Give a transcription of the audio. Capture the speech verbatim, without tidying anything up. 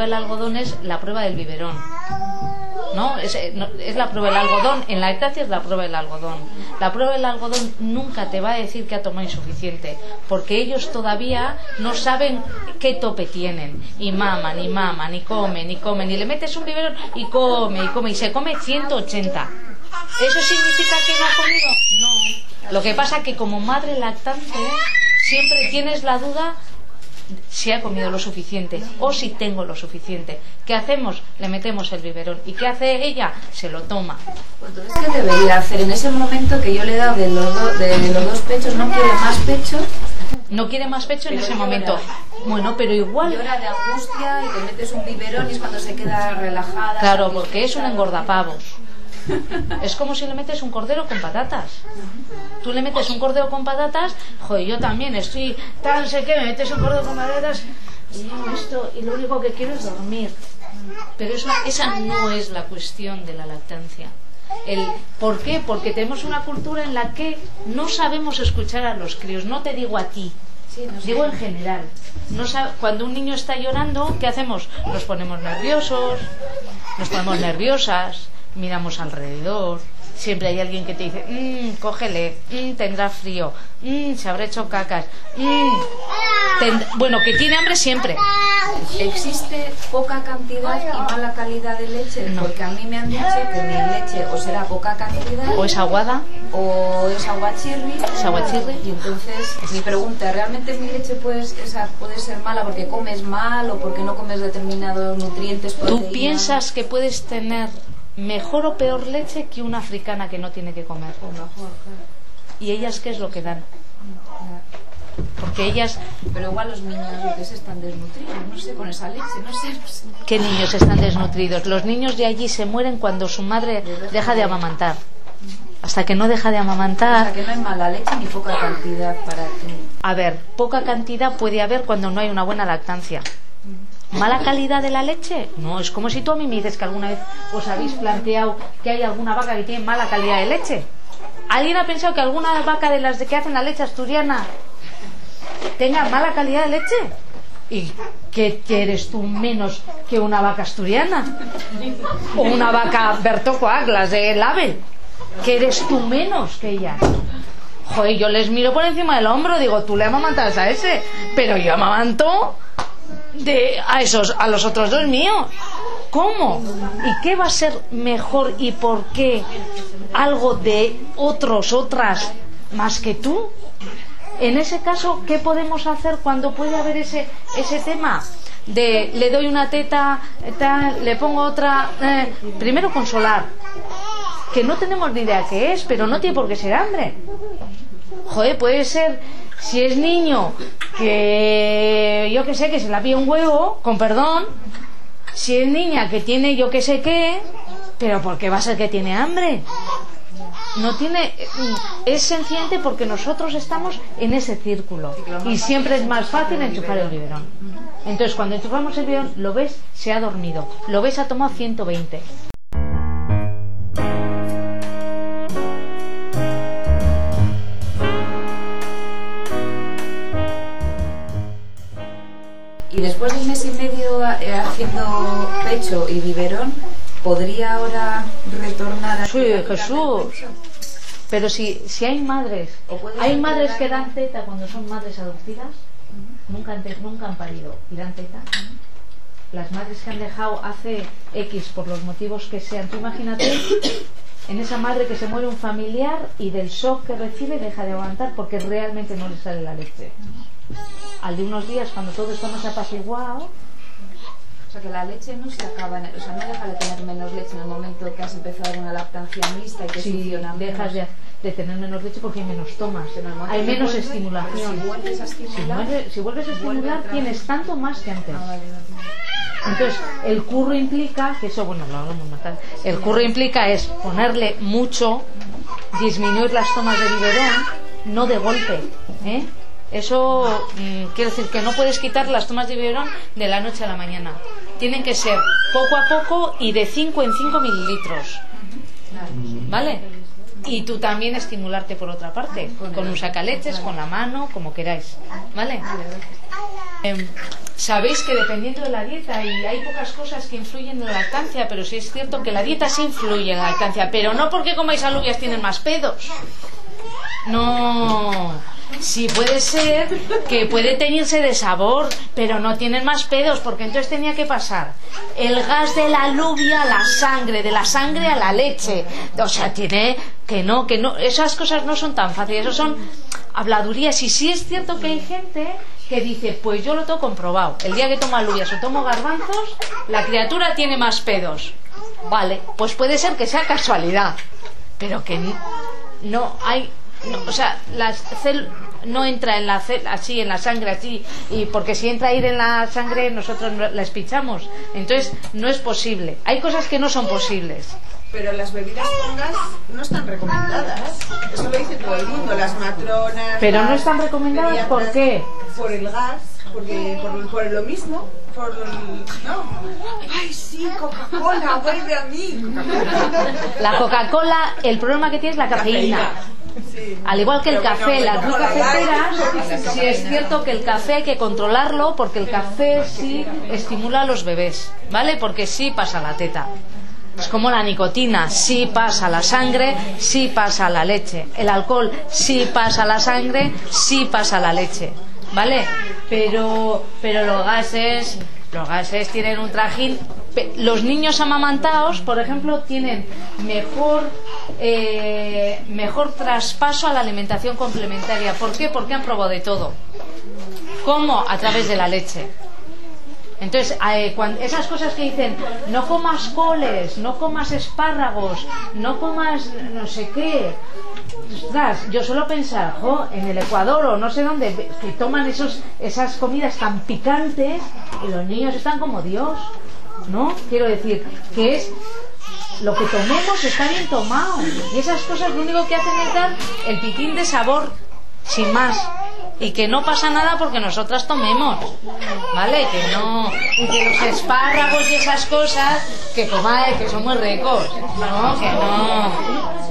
del algodón es la prueba del biberón, ¿no? Es, no, es la prueba del algodón. En la lactancia es la prueba del algodón. La prueba del algodón nunca te va a decir que ha tomado insuficiente, porque ellos todavía no saben qué tope tienen, y maman, y maman, y comen, y comen, y le metes un biberón y come, y come, y se come ciento ochenta. ¿Eso significa que no ha comido? No. Lo que pasa es que como madre lactante siempre tienes la duda si ha comido lo suficiente o si tengo lo suficiente. ¿Qué hacemos? Le metemos el biberón. ¿Y qué hace ella? Se lo toma. Entonces, ¿qué debería hacer en ese momento que yo le he dado de los, do, de los dos pechos? ¿No quiere más pecho? No quiere más pecho en ese llora. momento. Bueno, pero igual... Llora de angustia y te metes un biberón y es cuando se queda relajada. Claro, porque es un engordapavos. Es como si le metes un cordero con patatas. Tú le metes un cordero con patatas, joder, yo también estoy tan sé que me metes un cordero con patatas y yo esto, y lo único que quiero es dormir. Pero eso, esa no es la cuestión de la lactancia. El, ¿Por qué? Porque tenemos una cultura en la que no sabemos escuchar a los críos. No te digo a ti, digo en general. No sabe, cuando un niño está llorando, ¿qué hacemos? Nos ponemos nerviosos, nos ponemos nerviosas, miramos alrededor, siempre hay alguien que te dice mmm, cógele, mmm, tendrá frío, mmm, se habrá hecho cacas, mmm, tend... bueno, que tiene hambre siempre. ¿Existe poca cantidad y mala calidad de leche? No. Porque a mí me han dicho que mi leche o será poca cantidad o es aguada o es aguachirri, es aguachirri. Y entonces mi pregunta, ¿realmente mi leche pues, esa puede ser mala porque comes mal o porque no comes determinados nutrientes, proteínas? ¿Tú piensas que puedes tener mejor o peor leche que una africana que no tiene que comer? O mejor, claro. ¿Y ellas qué es lo que dan? Porque ellas... Pero igual los niños que se están desnutridos, no sé, con esa leche, no sé, no sé. ¿Qué niños están desnutridos? Los niños de allí se mueren cuando su madre deja de amamantar. Hasta que no deja de amamantar... O sea, que no hay mala leche ni poca cantidad para ti. A ver, poca cantidad puede haber cuando no hay una buena lactancia. ¿Mala calidad de la leche? No, es como si tú a mí me dices que alguna vez os habéis planteado que hay alguna vaca que tiene mala calidad de leche. ¿Alguien ha pensado que alguna vaca de las de que hacen la leche asturiana tenga mala calidad de leche? ¿Y qué eres tú menos que una vaca asturiana? O una vaca Bertocoag, las del ave. ¿Qué eres tú menos que ellas? Joder, yo les miro por encima del hombro, digo, tú le amamantas a ese, pero yo amamanto de a esos, a los otros dos míos. ¿Cómo? ¿Y qué va a ser mejor y por qué algo de otros, otras, más que tú? En ese caso, ¿qué podemos hacer cuando puede haber ese, ese tema? De le doy una teta, tal, le pongo otra, eh, primero consolar, que no tenemos ni idea qué es, pero no tiene por qué ser hambre. Joder, puede ser, si es niño, que yo que sé, que se la pilla un huevo, con perdón. Si es niña, que tiene yo que sé qué, pero ¿por qué va a ser que tiene hambre? No tiene, es sencillamente porque nosotros estamos en ese círculo y siempre es más fácil enchufar el biberón. Entonces cuando enchufamos el biberón, lo ves, se ha dormido, lo ves, ha tomado ciento veinte. Y después de un mes y medio haciendo pecho y biberón, ¿podría ahora retornar a... Sí, Jesús. Pero si, si hay madres, hay madres que dan teta cuando son madres adoptivas, uh-huh. nunca, han te, nunca han parido y dan teta. Uh-huh. Las madres que han dejado hace X por los motivos que sean. Tú imagínate en esa madre que se muere un familiar y del shock que recibe deja de aguantar porque realmente no le sale la leche. Al de unos días, cuando todo esto no se ha apaciguado, o sea que la leche no se acaba, o sea, no deja de tener menos leche en el momento que has empezado una lactancia mixta y que sí, funciona menos. dejas de, de tener menos leche porque hay menos tomas, hay menos vuelve, estimulación. Si vuelves a estimular, si, vuelve, si vuelves a estimular tienes tanto más que antes. Ah, vale, vale. Entonces, el curro implica, que eso, bueno, lo hablamos más tarde, el curro implica es ponerle mucho, disminuir las tomas de biberón, no de golpe, ¿eh? Eso mmm, quiere decir que no puedes quitar las tomas de biberón de la noche a la mañana. Tienen que ser poco a poco y de cinco en cinco mililitros. ¿vale? Y tú también estimularte por otra parte, con un sacaleches, con la mano, como queráis, ¿vale? Eh, Sabéis que dependiendo de la dieta, y hay pocas cosas que influyen en la lactancia, pero sí es cierto que la dieta sí influye en la lactancia, pero no porque comáis alubias tienen más pedos. No, sí puede ser que puede teñirse de sabor, pero no tienen más pedos, porque entonces tenía que pasar el gas de la alubia a la sangre, de la sangre a la leche. O sea, tiene que no, que no, esas cosas no son tan fáciles, eso son habladurías. Y sí es cierto que hay gente que dice, pues yo lo tengo comprobado, el día que tomo alubias o tomo garbanzos, la criatura tiene más pedos. Vale, pues puede ser que sea casualidad, pero que no hay, no, o sea, las células no entra en la cel, así en la sangre así, y porque si entra a ir en la sangre nosotros la espichamos, entonces no es posible. Hay cosas que no son posibles. Pero las bebidas con gas no están recomendadas. Eso lo dice todo el mundo, las matronas. Pero no están recomendadas, ¿por qué? Por el gas, porque por, por lo mismo, por no. Ay, sí, Coca-Cola, vuelve a mí. Coca-Cola. La Coca-Cola, el problema que tiene es la cafeína. Sí. Al igual que el Pero café, bueno, las bueno, no cafeteras, sí es cierto que el café hay que controlarlo, porque el café sí estimula a los bebés, ¿vale? Porque sí pasa la teta. Es como la nicotina, sí pasa a la sangre, sí pasa a la leche. El alcohol sí pasa a la sangre, sí pasa a la leche, ¿vale? Pero, pero los gases, los gases tienen un trajín. Los niños amamantados, por ejemplo, tienen mejor eh, mejor traspaso a la alimentación complementaria. ¿Por qué? Porque han probado de todo. ¿Cómo? A través de la leche. Entonces, eh, cuando, esas cosas que dicen, no comas coles, no comas espárragos, no comas no sé qué. Ostras, yo suelo pensar, jo, en el Ecuador o no sé dónde, que toman esos, esas comidas tan picantes y los niños están como Dios, ¿no? Quiero decir, que es lo que tomemos está bien tomado. Y esas cosas lo único que hacen es dar el piquín de sabor, sin más. Y que no pasa nada porque nosotras tomemos, ¿vale? Que no, y que los espárragos y esas cosas que comáis, que son muy ricos, no, que no.